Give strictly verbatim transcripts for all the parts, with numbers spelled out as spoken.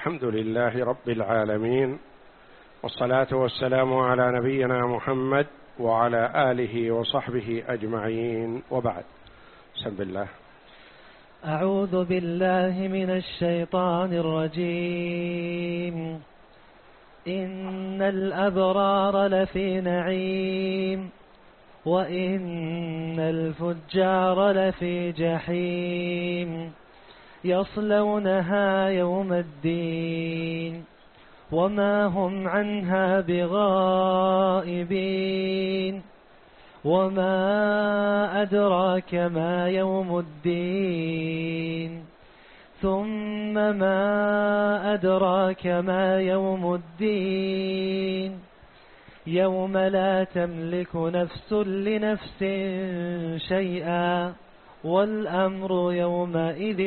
الحمد لله رب العالمين، والصلاة والسلام على نبينا محمد وعلى آله وصحبه أجمعين، وبعد. بسم الله. أعوذ بالله من الشيطان الرجيم. إن الأبرار لفي نعيم وإن الفجار لفي جحيم يصلونها يوم الدين وما هم عنها بغائبين. وما أدراك ما يوم الدين ثم ما أدراك ما يوم الدين يوم لا تملك نفس لنفس شيئا والأمر يومئذ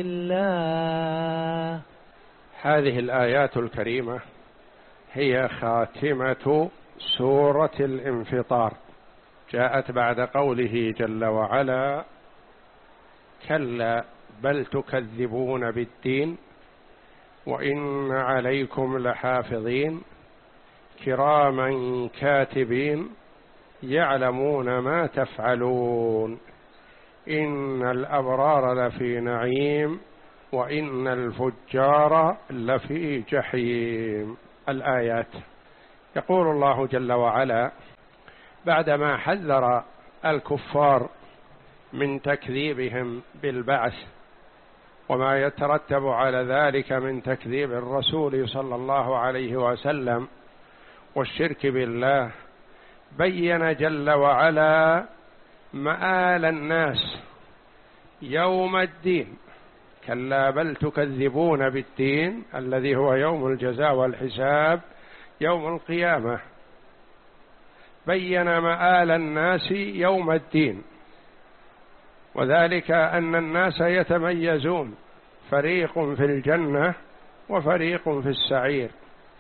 لله. هذه الآيات الكريمة هي خاتمة سورة الانفطار، جاءت بعد قوله جل وعلا: كلا بل تكذبون بالدين وإن عليكم لحافظين كراما كاتبين يعلمون ما تفعلون إن الأبرار لفي نعيم وإن الفجار لفي جحيم. الآيات. يقول الله جل وعلا بعدما حذر الكفار من تكذيبهم بالبعث وما يترتب على ذلك من تكذيب الرسول صلى الله عليه وسلم والشرك بالله، بين جل وعلا مآل الناس يوم الدين. كلا بل تكذبون بالدين الذي هو يوم الجزاء والحساب يوم القيامة. بين مآل الناس يوم الدين، وذلك أن الناس يتميزون، فريق في الجنة وفريق في السعير،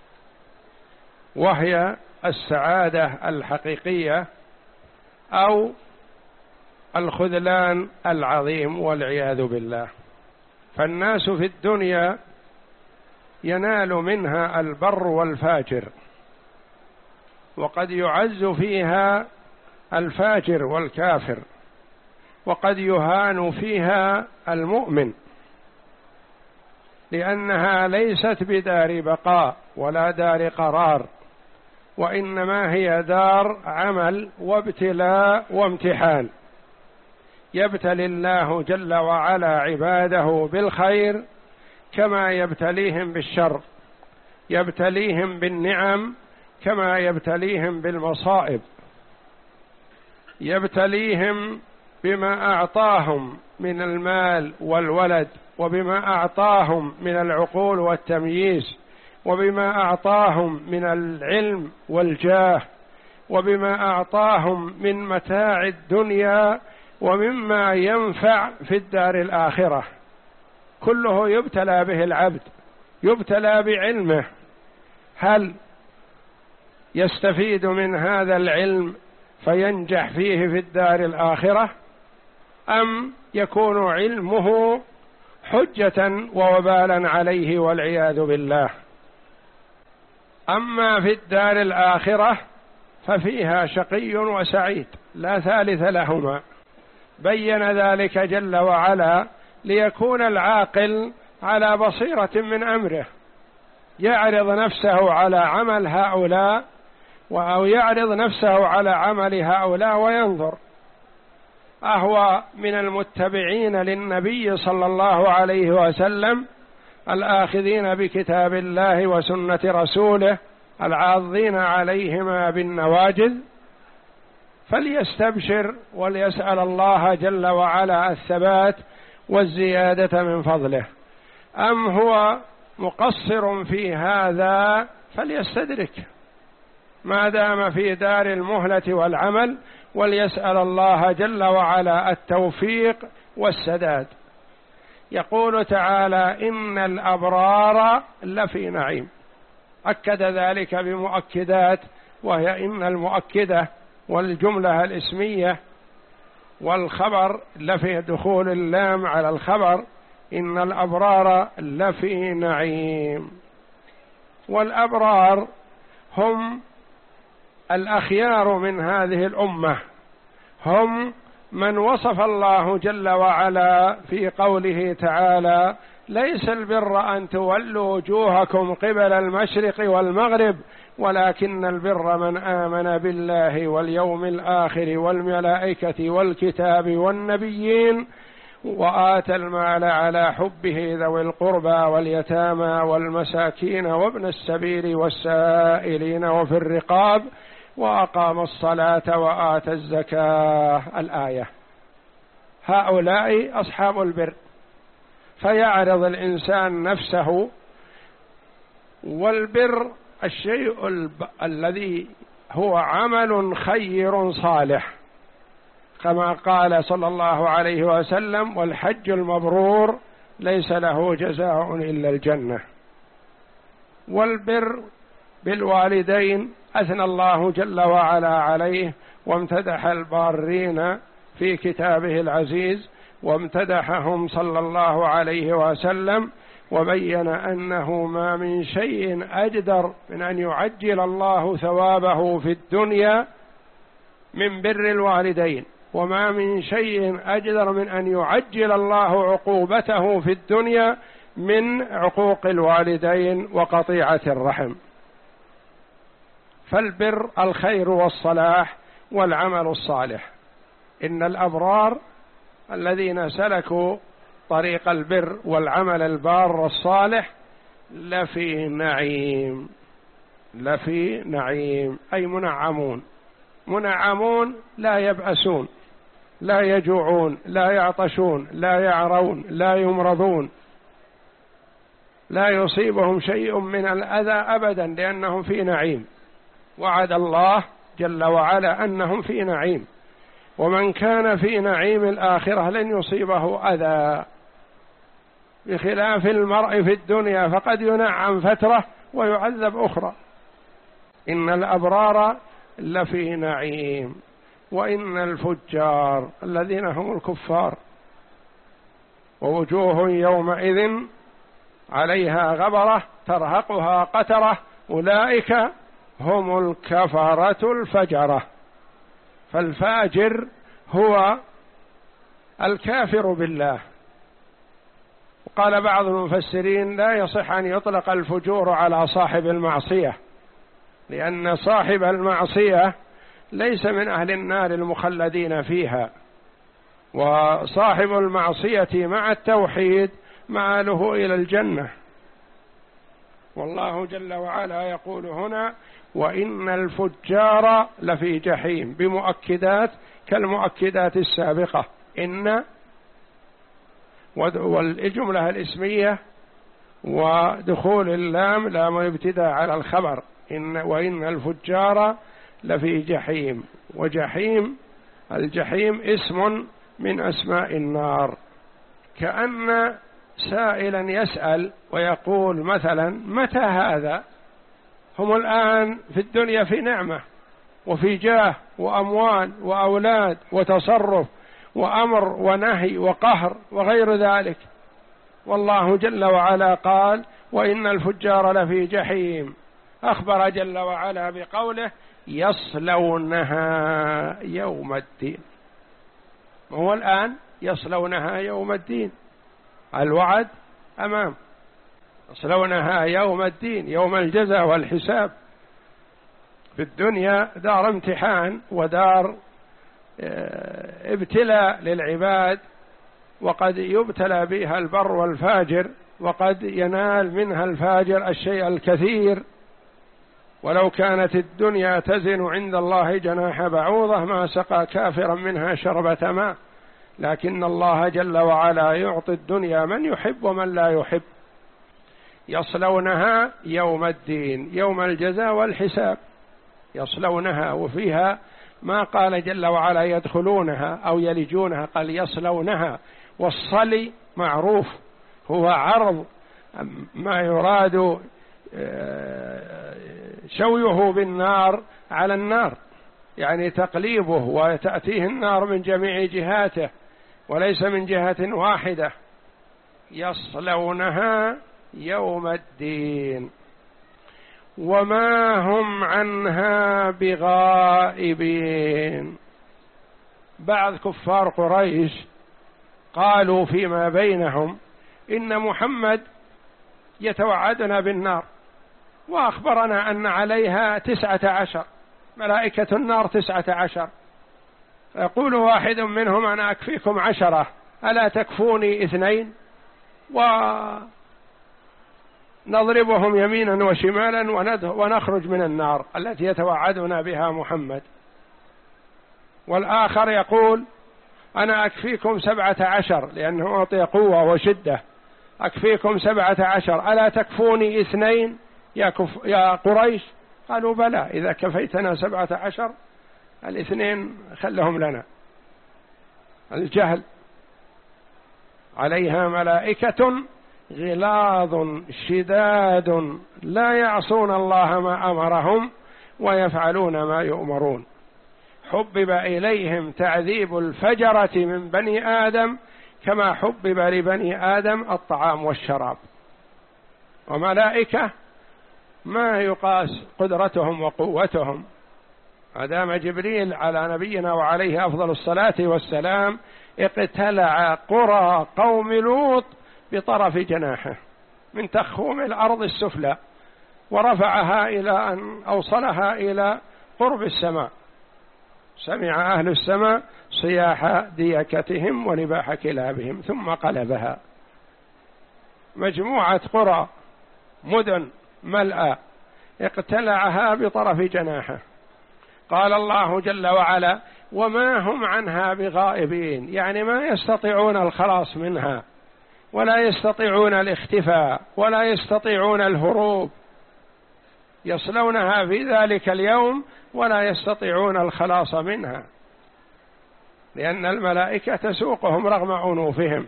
وهي السعادة الحقيقية أو الخذلان العظيم والعياذ بالله. فالناس في الدنيا ينال منها البر والفاجر، وقد يعز فيها الفاجر والكافر، وقد يهان فيها المؤمن، لأنها ليست بدار بقاء ولا دار قرار، وإنما هي دار عمل وابتلاء وامتحان. يبتلي الله جل وعلا عباده بالخير كما يبتليهم بالشر، يبتليهم بالنعم كما يبتليهم بالمصائب، يبتليهم بما أعطاهم من المال والولد، وبما أعطاهم من العقول والتمييز، وبما أعطاهم من العلم والجاه، وبما أعطاهم من متاع الدنيا ومما ينفع في الدار الآخرة. كله يبتلى به العبد، يبتلى بعلمه، هل يستفيد من هذا العلم فينجح فيه في الدار الآخرة، أم يكون علمه حجة ووبالا عليه والعياذ بالله؟ أما في الدار الآخرة ففيها شقي وسعيد لا ثالث لهما. بين ذلك جل وعلا ليكون العاقل على بصيرة من أمره، يعرض نفسه على عمل هؤلاء أو يعرض نفسه على عمل هؤلاء وينظر، أهو من المتبعين للنبي صلى الله عليه وسلم الآخذين بكتاب الله وسنة رسوله العاضين عليهما بالنواجذ، فليستبشر وليسأل الله جل وعلا الثبات والزيادة من فضله. أم هو مقصر في هذا فليستدرك ما دام في دار المهلة والعمل، وليسأل الله جل وعلا التوفيق والسداد. يقول تعالى: إن الأبرار لفي نعيم. أكد ذلك بمؤكدات، وهي إن المؤكدة والجملة الاسمية والخبر لفي دخول اللام على الخبر إن الأبرار لفي نعيم. والأبرار هم الأخيار من هذه الأمة، هم من وصف الله جل وعلا في قوله تعالى: ليس البر أن تولوا وجوهكم قبل المشرق والمغرب ولكن البر من آمن بالله واليوم الآخر والملائكة والكتاب والنبيين وآتى المال على حبه ذوي القربى واليتامى والمساكين وابن السبيل والسائلين وفي الرقاب وأقام الصلاة وآتى الزكاة. الآية. هؤلاء أصحاب البر. فيعرض الإنسان نفسه، والبر الشيء الب... الذي هو عمل خير صالح، كما قال صلى الله عليه وسلم: والحج المبرور ليس له جزاء إلا الجنة. والبر بالوالدين أثنى الله جل وعلا عليه وامتدح البارين في كتابه العزيز، وامتدحهم صلى الله عليه وسلم وبين أنه ما من شيء أجدر من أن يعجل الله ثوابه في الدنيا من بر الوالدين، وما من شيء أجدر من أن يعجل الله عقوبته في الدنيا من عقوق الوالدين وقطيعة الرحم. فالبر الخير والصلاح والعمل الصالح. إن الأبرار الذين سلكوا طريق البر والعمل البار الصالح لفي نعيم، لفي نعيم أي منعمون. منعمون لا يبأسون، لا يجوعون، لا يعطشون، لا يعرون، لا يمرضون، لا يصيبهم شيء من الأذى أبدا، لأنهم في نعيم. وعد الله جل وعلا أنهم في نعيم، ومن كان في نعيم الآخرة لن يصيبه أذى، بخلاف المرء في الدنيا فقد ينعم فترة ويعذب أخرى. إن الأبرار لفي نعيم، وإن الفجار الذين هم الكفار ووجوه يومئذ عليها غبرة ترهقها قترة أولئك هم الكفرة الفجرة. فالفاجر هو الكافر بالله. وقال بعض المفسرين: لا يصح أن يطلق الفجور على صاحب المعصية، لأن صاحب المعصية ليس من أهل النار المخلدين فيها، وصاحب المعصية مع التوحيد مآله إلى الجنة. والله جل وعلا يقول هنا: وإن الفجار لفي جحيم، بمؤكدات كالمؤكدات السابقة، إن والجملة الاسمية ودخول اللام لام الابتداء على الخبر، إن وإن الفجار لفي جحيم. وجحيم الجحيم اسم من أسماء النار. كأن سائلا يسأل ويقول مثلا: متى هذا؟ هم الآن في الدنيا في نعمة وفي جاه وأموال وأولاد وتصرف وأمر ونهي وقهر وغير ذلك، والله جل وعلا قال: وإن الفجار لفي جحيم. أخبر جل وعلا بقوله: يصلونها يوم الدين. هو الآن يصلونها يوم الدين، الوعد أمام. يصلونها يوم الدين، يوم الجزاء والحساب. في الدنيا دار امتحان ودار ابتلاء للعباد، وقد يبتلى بها البر والفاجر، وقد ينال منها الفاجر الشيء الكثير. ولو كانت الدنيا تزن عند الله جناح بعوضة ما سقى كافرا منها شربة ماء، لكن الله جل وعلا يعطي الدنيا من يحب ومن لا يحب. يصلونها يوم الدين، يوم الجزاء والحساب. يصلونها، وفيها ما قال جل وعلا يدخلونها أو يلجونها، قال يصلونها. والصلي معروف، هو عرض ما يراد شويه بالنار على النار، يعني تقليبه، وتأتيه النار من جميع جهاته وليس من جهة واحدة. يصلونها يوم الدين وما هم عنها بغائبين. بعض كفار قريش قالوا فيما بينهم إن محمد يتوعدنا بالنار، وأخبرنا أن عليها تسعة عشر ملائكة النار تسعة عشر، فيقول واحد منهم أنا أكفيكم عشرة ألا تكفوني اثنين، ونضربهم يمينا وشمالا ونخرج من النار التي يتوعدنا بها محمد. والآخر يقول أنا أكفيكم سبعة عشر لأنه أعطي قوة وشدة، أكفيكم سبعة عشر ألا تكفوني اثنين يا, كف يا قريش؟ قالوا بلى، إذا كفيتنا سبعة عشر الاثنين خلهم لنا. الجهل. عليها ملائكة غلاظ شداد لا يعصون الله ما أمرهم ويفعلون ما يؤمرون. حبب إليهم تعذيب الفجرة من بني آدم كما حبب لبني آدم الطعام والشراب. وملائكة ما يقاس قدرتهم وقوتهم. أدام جبريل على نبينا وعليه أفضل الصلاة والسلام اقتلع قرى قوم لوط بطرف جناحه من تخوم الأرض السفلى، ورفعها إلى أن أوصلها إلى قرب السماء. سمع أهل السماء صياح ديكتهم ونباح كلابهم ثم قلبها. مجموعة قرى مدن ملأى اقتلعها بطرف جناحه. قال الله جل وعلا وما هم عنها بغائبين، يعني ما يستطيعون الخلاص منها ولا يستطيعون الاختفاء ولا يستطيعون الهروب. يصلونها في ذلك اليوم ولا يستطيعون الخلاص منها، لأن الملائكة تسوقهم رغم عنوفهم.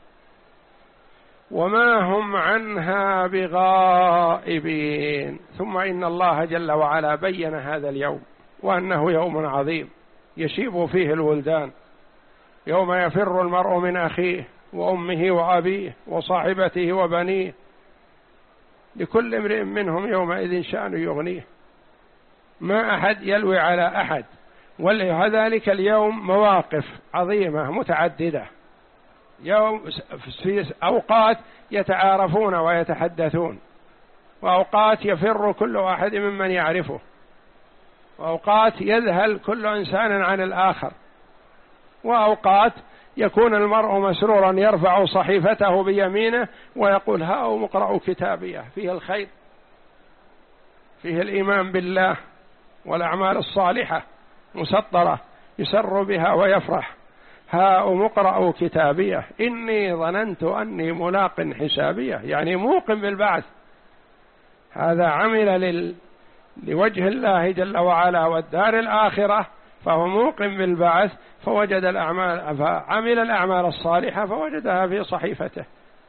وما هم عنها بغائبين. ثم إن الله جل وعلا بين هذا اليوم وأنه يوم عظيم يشيب فيه الولدان، يوم يفر المرء من أخيه وأمه وأبيه وصاحبته وبنيه، لكل امرئ منهم يومئذ شأن يغنيه، ما أحد يلوي على أحد. ولذلك اليوم مواقف عظيمة متعددة، يوم في أوقات يتعارفون ويتحدثون، وأوقات يفر كل واحد ممن يعرفه، وأوقات يذهل كل إنسان عن الآخر، وأوقات يكون المرء مسرورا يرفع صحيفته بيمينه ويقول هاؤم اقرأوا كتابيه، فيه الخير، فيه الإيمان بالله والأعمال الصالحة مسطرة يسر بها ويفرح. هاؤم اقرأوا كتابيه إني ظننت أني ملاق حسابيه، يعني موقن بالبعث. هذا عمل لل... لوجه الله جل وعلا والدار الآخرة، فهو موقن بالبعث، فوجد الأعمال فعمل الأعمال الصالحة فوجدها في صحيفته.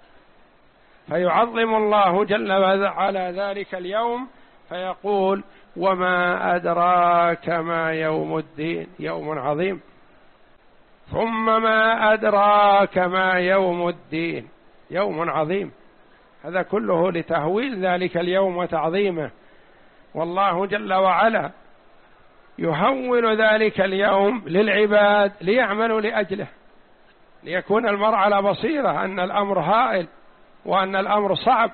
فيعظم الله جل وعلا ذلك اليوم فيقول وما أدراك ما يوم الدين، يوم عظيم. ثم ما أدراك ما يوم الدين، يوم عظيم. هذا كله لتهويل ذلك اليوم وتعظيمه. والله جل وعلا يهول ذلك اليوم للعباد ليعملوا لأجله، ليكون المرء على بصيرة أن الأمر هائل وأن الأمر صعب.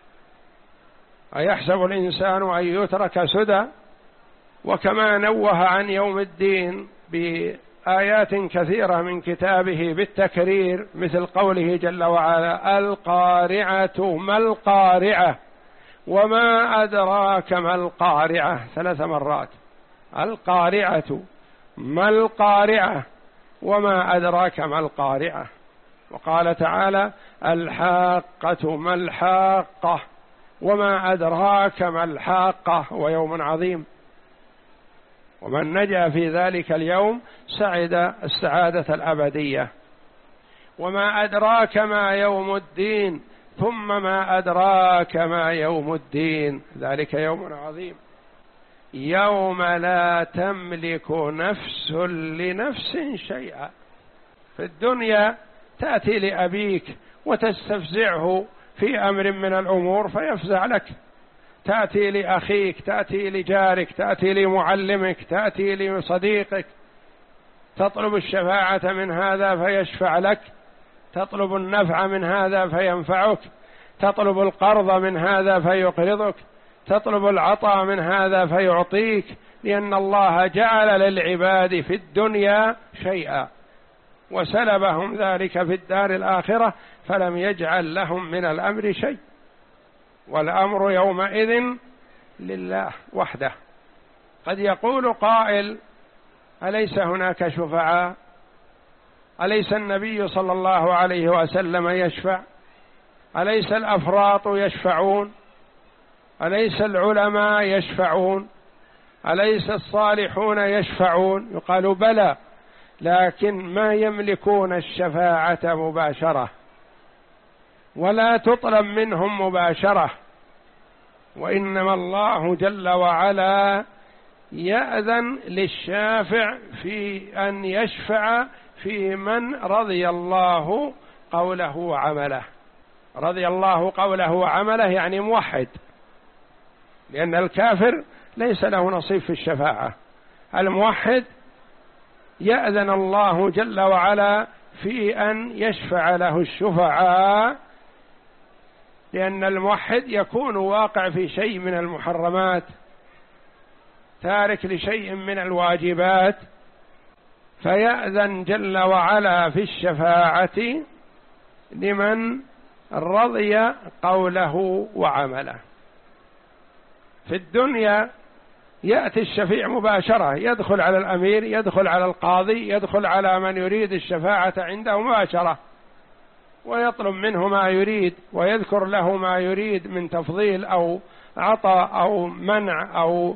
أيحسب الإنسان أن يترك سدى؟ وكما نوه عن يوم الدين بآيات كثيرة من كتابه بالتكرير، مثل قوله جل وعلا القارعة ما القارعة وما أدراك ما القارعة، ثلاث مرات. القارعة ما القارعة وما أدراك ما القارعة. وقال تعالى الحاقة ما الحاقة وما أدراك ما الحاقة، ويوم عظيم. ومن نجا في ذلك اليوم سعد السعادة الأبدية. وما أدراك ما يوم الدين، ثم ما أدراك ما يوم الدين، ذلك يوم عظيم، يوم لا تملك نفس لنفس شيئا. في الدنيا تأتي لأبيك وتستفزعه في أمر من الأمور فيفزع لك، تأتي لأخيك، تأتي لجارك، تأتي لمعلمك، تأتي لصديقك، تطلب الشفاعة من هذا فيشفع لك، تطلب النفع من هذا فينفعك، تطلب القرض من هذا فيقرضك، تطلب العطاء من هذا فيعطيك، لأن الله جعل للعباد في الدنيا شيئا وسلبهم ذلك في الدار الآخرة، فلم يجعل لهم من الأمر شيء، والأمر يومئذ لله وحده. قد يقول قائل: أليس هناك شفعاء؟ أليس النبي صلى الله عليه وسلم يشفع؟ أليس الأفراط يشفعون؟ أليس العلماء يشفعون؟ أليس الصالحون يشفعون؟ يقال بلى، لكن ما يملكون الشفاعة مباشرة، ولا تطلب منهم مباشرة، وإنما الله جل وعلا يأذن للشافع في أن يشفع في من رضي الله قوله وعمله. رضي الله قوله وعمله يعني موحد، لأن الكافر ليس له نصيب في الشفاعة. الموحد يأذن الله جل وعلا في أن يشفع له الشفعاء، لأن الموحد يكون واقع في شيء من المحرمات، تارك لشيء من الواجبات، فيأذن جل وعلا في الشفاعة لمن رضي قوله وعمله. في الدنيا يأتي الشفيع مباشرة، يدخل على الأمير، يدخل على القاضي، يدخل على من يريد الشفاعة عنده مباشرة، ويطلب منه ما يريد، ويذكر له ما يريد من تفضيل أو عطاء أو منع أو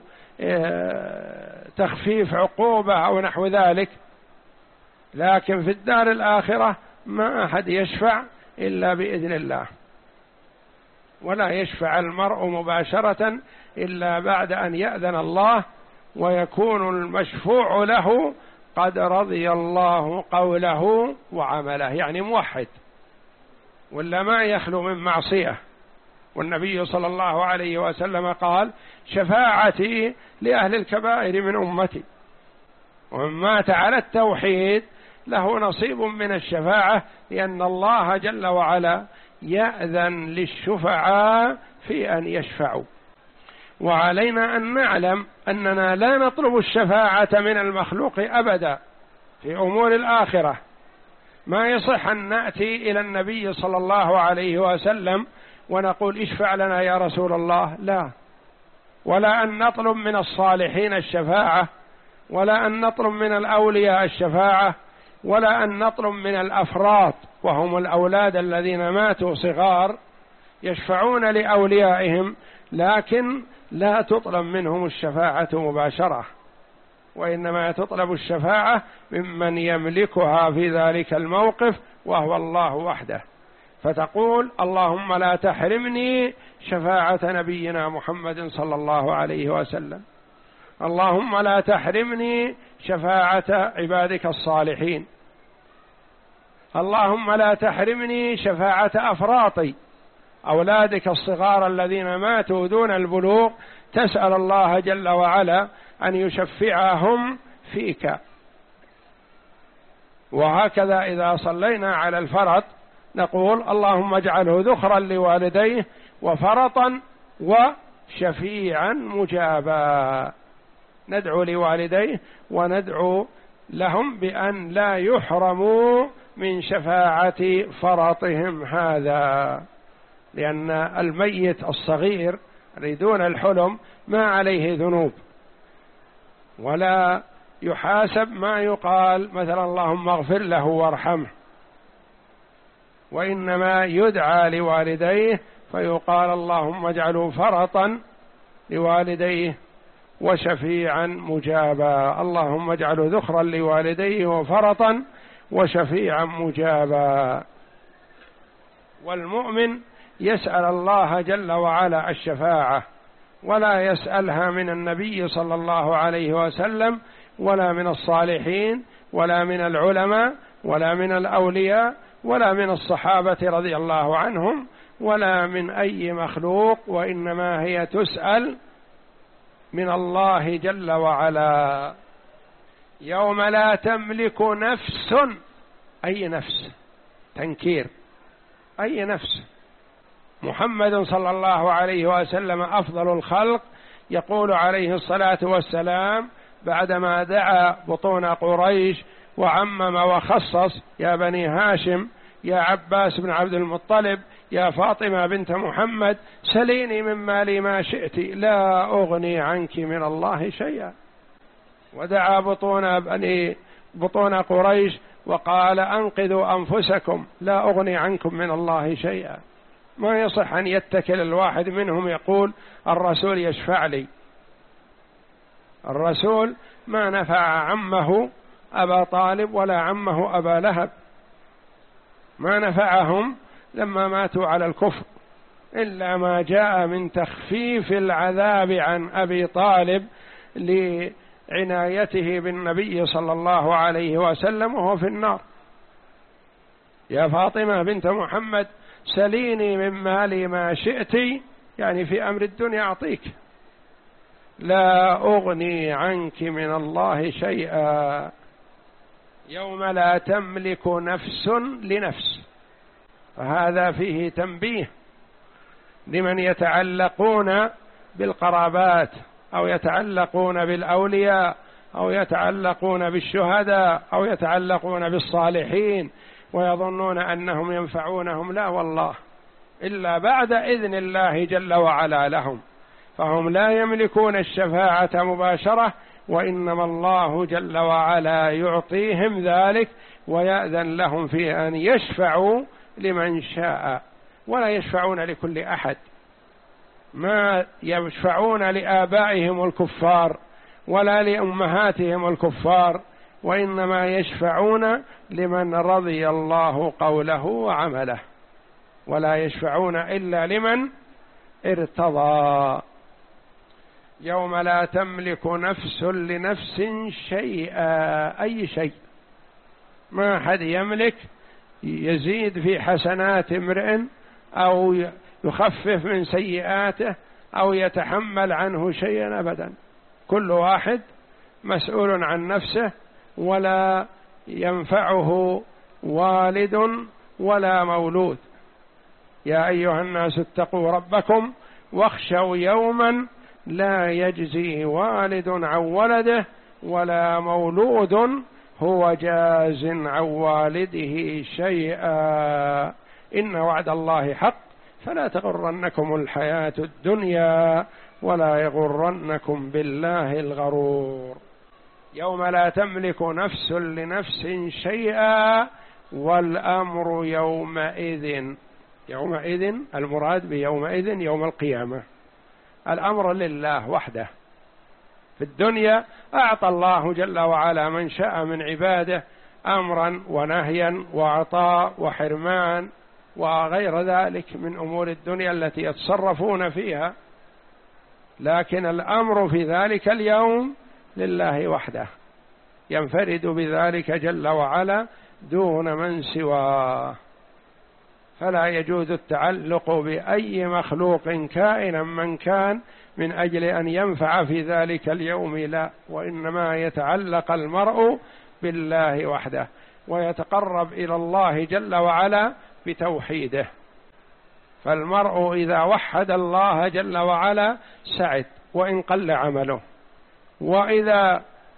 تخفيف عقوبة أو نحو ذلك. لكن في الدار الآخرة ما أحد يشفع إلا بإذن الله، ولا يشفع المرء مباشرة إلا بعد أن يأذن الله، ويكون المشفوع له قد رضي الله قوله وعمله، يعني موحد، ولا ما يخلو من معصية. والنبي صلى الله عليه وسلم قال: شفاعتي لأهل الكبائر من أمتي، ومن مات على التوحيد له نصيب من الشفاعة، لأن الله جل وعلا يأذن للشفعاء في أن يشفعوا. وعلينا أن نعلم أننا لا نطلب الشفاعة من المخلوق أبدا في أمور الآخرة. ما يصح أن نأتي إلى النبي صلى الله عليه وسلم ونقول: اشفع لنا يا رسول الله، لا. ولا أن نطلب من الصالحين الشفاعة، ولا أن نطلب من الأولياء الشفاعة، ولا أن نطلب من الأفراط وهم الأولاد الذين ماتوا صغار يشفعون لأوليائهم، لكن لا تطلب منهم الشفاعة مباشرة، وإنما تطلب الشفاعة ممن يملكها في ذلك الموقف، وهو الله وحده. فتقول: اللهم لا تحرمني شفاعة نبينا محمد صلى الله عليه وسلم، اللهم لا تحرمني شفاعة عبادك الصالحين، اللهم لا تحرمني شفاعة أفراطي أولادك الصغار الذين ماتوا دون البلوغ، تسأل الله جل وعلا أن يشفعهم فيك. وهكذا إذا صلينا على الفرط نقول: اللهم اجعله ذخرا لوالديه وفرطا وشفيعا مجابا. ندعو لوالديه وندعو لهم بأن لا يحرموا من شفاعة فرطهم هذا، لأن الميت الصغير دون الحلم ما عليه ذنوب، ولا يحاسب ما يقال مثلا اللهم اغفر له وارحمه، وإنما يدعى لوالديه فيقال: اللهم اجعله فرطا لوالديه وشفيعا مجابا، اللهم اجعله ذخرا لوالديه وفرطا وشفيعا مجابا. والمؤمن يسأل الله جل وعلا الشفاعة، ولا يسألها من النبي صلى الله عليه وسلم، ولا من الصالحين، ولا من العلماء، ولا من الأولياء، ولا من الصحابة رضي الله عنهم ولا من أي مخلوق، وإنما هي تسأل من الله جل وعلا. يوم لا تملك نفس، أي نفس، تنكير، أي نفس. محمد صلى الله عليه وسلم أفضل الخلق، يقول عليه الصلاة والسلام بعدما دعا بطون قريش وعمم وخصص: يا بني هاشم، يا عباس بن عبد المطلب، يا فاطمة بنت محمد، سليني من مالي ما شئت لا أغني عنك من الله شيئا. ودعا بطون بني بطون قريش وقال: أنقذوا أنفسكم لا أغني عنكم من الله شيئا. ما يصح أن يتكل الواحد منهم يقول الرسول يشفع لي. الرسول ما نفع عمه أبا طالب ولا عمه أبا لهب، ما نفعهم لما ماتوا على الكفر، إلا ما جاء من تخفيف العذاب عن أبي طالب لعنايته بالنبي صلى الله عليه وسلم وهو في النار. يا فاطمة بنت محمد، سليني من مالي ما شئت، يعني في أمر الدنيا أعطيك، لا أغني عنك من الله شيئا. يوم لا تملك نفس لنفس، فهذا فيه تنبيه لمن يتعلقون بالقرابات أو يتعلقون بالأولياء أو يتعلقون بالشهداء أو يتعلقون بالصالحين ويظنون أنهم ينفعونهم. لا والله، إلا بعد إذن الله جل وعلا لهم، فهم لا يملكون الشفاعة مباشرة، وإنما الله جل وعلا يعطيهم ذلك ويأذن لهم في أن يشفعوا لمن شاء، ولا يشفعون لكل أحد. ما يشفعون لآبائهم الكفار ولا لأمهاتهم الكفار، وإنما يشفعون لمن رضي الله قوله وعمله، ولا يشفعون إلا لمن ارتضى. يوم لا تملك نفس لنفس شيئا، أي شيء، ما أحد يملك يزيد في حسنات امرئ أو يخفف من سيئاته أو يتحمل عنه شيئا أبدا. كل واحد مسؤول عن نفسه، ولا ينفعه والد ولا مولود. يا أيها الناس اتقوا ربكم واخشوا يوما لا يجزي والد عن ولده ولا مولود هو جاز عن والده شيئا، إن وعد الله حق فلا تغرنكم الحياة الدنيا ولا يغرنكم بالله الغرور. يوم لا تملك نفس لنفس شيئا والأمر يومئذ. يومئذ المراد بيومئذ يوم القيامة. الأمر لله وحده. في الدنيا أعطى الله جل وعلا من شاء من عباده أمرا ونهيا وعطاء وحرمان وغير ذلك من أمور الدنيا التي يتصرفون فيها، لكن الأمر في ذلك اليوم لله وحده، ينفرد بذلك جل وعلا دون من سواه، فلا يجوز التعلق بأي مخلوق كائنا من كان من أجل أن ينفع في ذلك اليوم، لا، وإنما يتعلق المرء بالله وحده ويتقرب إلى الله جل وعلا بتوحيده. فالمرء إذا وحد الله جل وعلا سعد وإن قل عمله، وإذا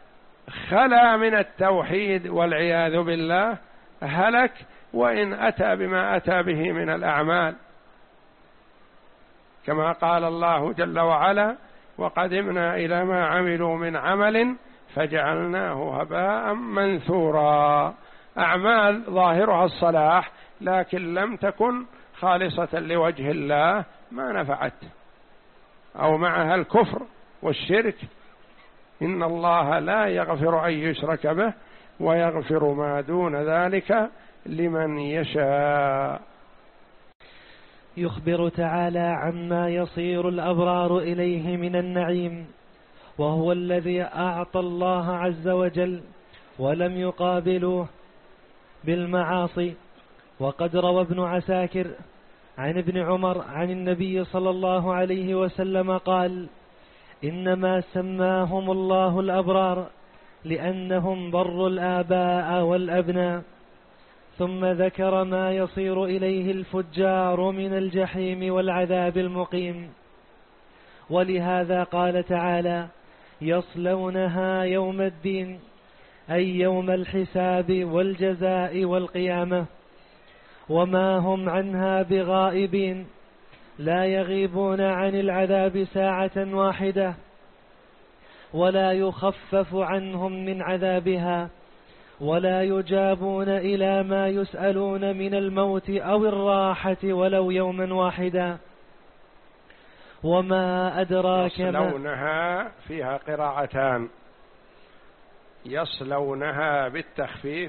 خلا من التوحيد والعياذ بالله هلك وإن أتى بما أتى به من الأعمال، كما قال الله جل وعلا: وقدمنا إلى ما عملوا من عمل فجعلناه هباء منثورا. أعمال ظاهرها الصلاح لكن لم تكن خالصة لوجه الله ما نفعت، أو معها الكفر والشرك. إن الله لا يغفر أن يشرك به ويغفر ما دون ذلك لمن يشاء. يخبر تعالى عما يصير الأبرار إليه من النعيم، وهو الذي أعطى الله عز وجل ولم يقابلوه بالمعاصي، وقد روى ابن عساكر عن ابن عمر عن النبي صلى الله عليه وسلم قال: إنما سماهم الله الأبرار لأنهم بروا الآباء والأبناء. ثم ذكر ما يصير إليه الفجار من الجحيم والعذاب المقيم. ولهذا قال تعالى: يصلونها يوم الدين، أي يوم الحساب والجزاء والقيامة، وما هم عنها بغائبين، لا يغيبون عن العذاب ساعة واحدة، ولا يخفف عنهم من عذابها، ولا يجابون إلى ما يسألون من الموت أو الراحة ولو يوما واحدا. وما أدراك ما يصلونها فيها قراءتان، يصلونها بالتخفيف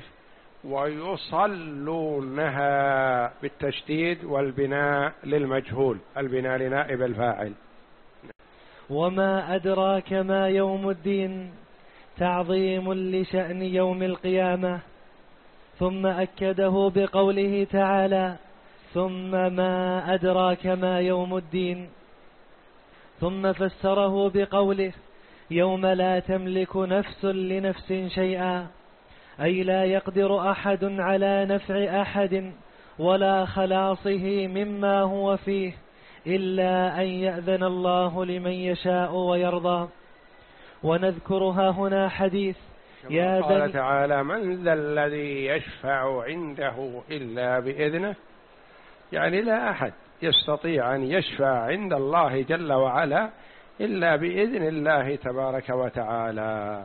ويصلونها بالتشديد والبناء للمجهول، البناء لنائب الفاعل. وما أدراك ما يوم الدين، تعظيم لشأن يوم القيامة. ثم أكده بقوله تعالى: ثم ما أدراك ما يوم الدين. ثم فسره بقوله: يوم لا تملك نفس لنفس شيئا، أي لا يقدر أحد على نفع أحد ولا خلاصه مما هو فيه إلا أن يأذن الله لمن يشاء ويرضى. ونذكرها هنا حديث يا قال تعالى: من ذا الذي يشفع عنده إلا بإذنه، يعني لا أحد يستطيع أن يشفع عند الله جل وعلا إلا بإذن الله تبارك وتعالى.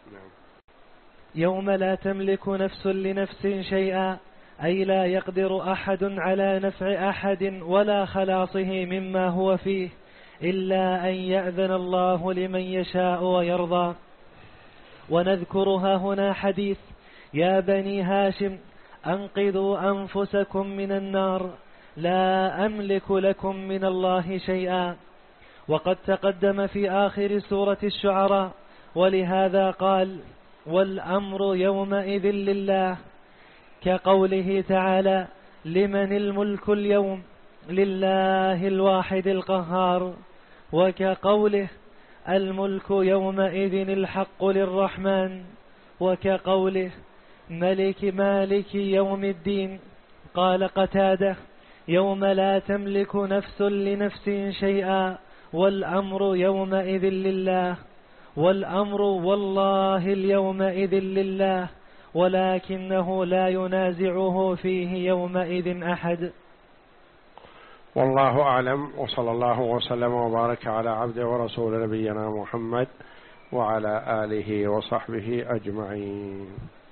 يوم لا تملك نفس لنفس شيئا، أي لا يقدر أحد على نفع أحد ولا خلاصه مما هو فيه إلا أن يأذن الله لمن يشاء ويرضى. ونذكرها هنا حديث يا بني هاشم أنقذوا أنفسكم من النار، لا أملك لكم من الله شيئا. وقد تقدم في آخر سورة الشعراء، ولهذا قال: والأمر يومئذ لله، كقوله تعالى: لمن الملك اليوم، لله الواحد القهار. وكقوله: الملك يومئذ الحق للرحمن. وكقوله: ملك مالك يوم الدين. قال قتادة: يوم لا تملك نفس لنفس شيئا، والأمر يومئذ لله. والأمر والله اليومئذ لله، ولكنه لا ينازعه فيه يومئذ أحد. والله أعلم، وصلى الله وسلم وبارك على عبده ورسول نبينا محمد وعلى آله وصحبه أجمعين.